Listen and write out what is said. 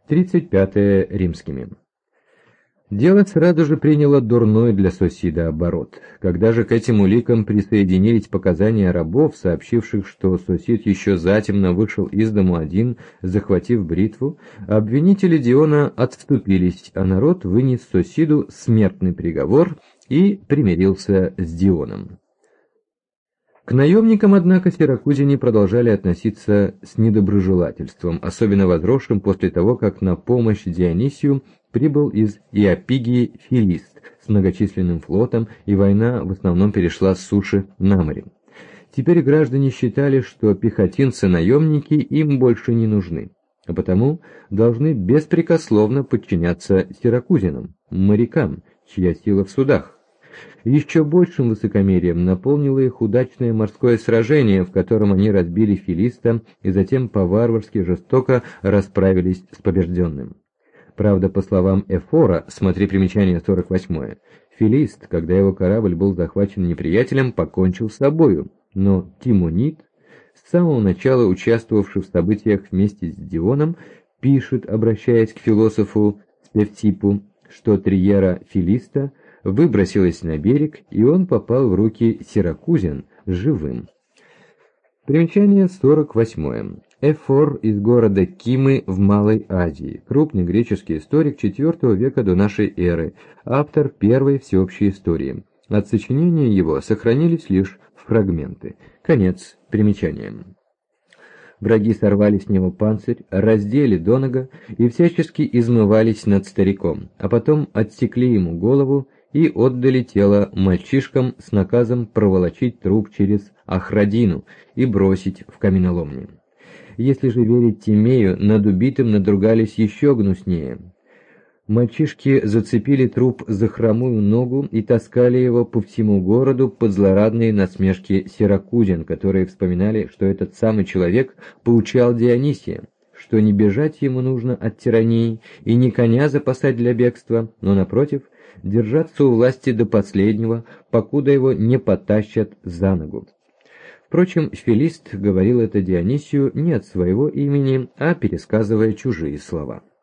35 римскими. Дело сразу же приняло дурной для Сосида оборот. Когда же к этим уликам присоединились показания рабов, сообщивших, что Сосид еще затемно вышел из дому один, захватив бритву, обвинители Диона отступились, а народ вынес Сосиду смертный приговор и примирился с Дионом. К наемникам, однако, сиракузяне продолжали относиться с недоброжелательством, особенно возросшим после того, как на помощь Дионисию прибыл из Иопигии Филист с многочисленным флотом, и война в основном перешла с суши на море. Теперь граждане считали, что пехотинцы-наемники им больше не нужны, а потому должны беспрекословно подчиняться сиракузянам, морякам, чья сила в судах. Еще большим высокомерием наполнило их удачное морское сражение, в котором они разбили Филиста и затем по-варварски жестоко расправились с побежденным. Правда, по словам Эфора, смотри примечание 48, Филист, когда его корабль был захвачен неприятелем, покончил с собою, но Тимонид, с самого начала участвовавший в событиях вместе с Дионом, пишет, обращаясь к философу Спевтипу, что триера Филиста выбросилась на берег, и он попал в руки сиракузян живым. Примечание 48. Эфор из города Кимы в Малой Азии, крупный греческий историк IV века до нашей эры, автор первой всеобщей истории. От сочинения его сохранились лишь фрагменты. Конец примечания. Враги сорвали с него панцирь, раздели донага и всячески измывались над стариком, а потом отсекли ему голову и отдали тело мальчишкам с наказом проволочить труп через Ахрадину и бросить в каменоломни. Если же верить Тимею, над убитым надругались еще гнуснее. Мальчишки зацепили труп за хромую ногу и таскали его по всему городу под злорадные насмешки сиракузян, которые вспоминали, что этот самый человек поучал Дионисия, что не бежать ему нужно от тирании и не коня запасать для бегства, но, напротив, держаться у власти до последнего, покуда его не потащат за ногу. Впрочем, Филист говорил это Дионисию не от своего имени, а пересказывая чужие слова.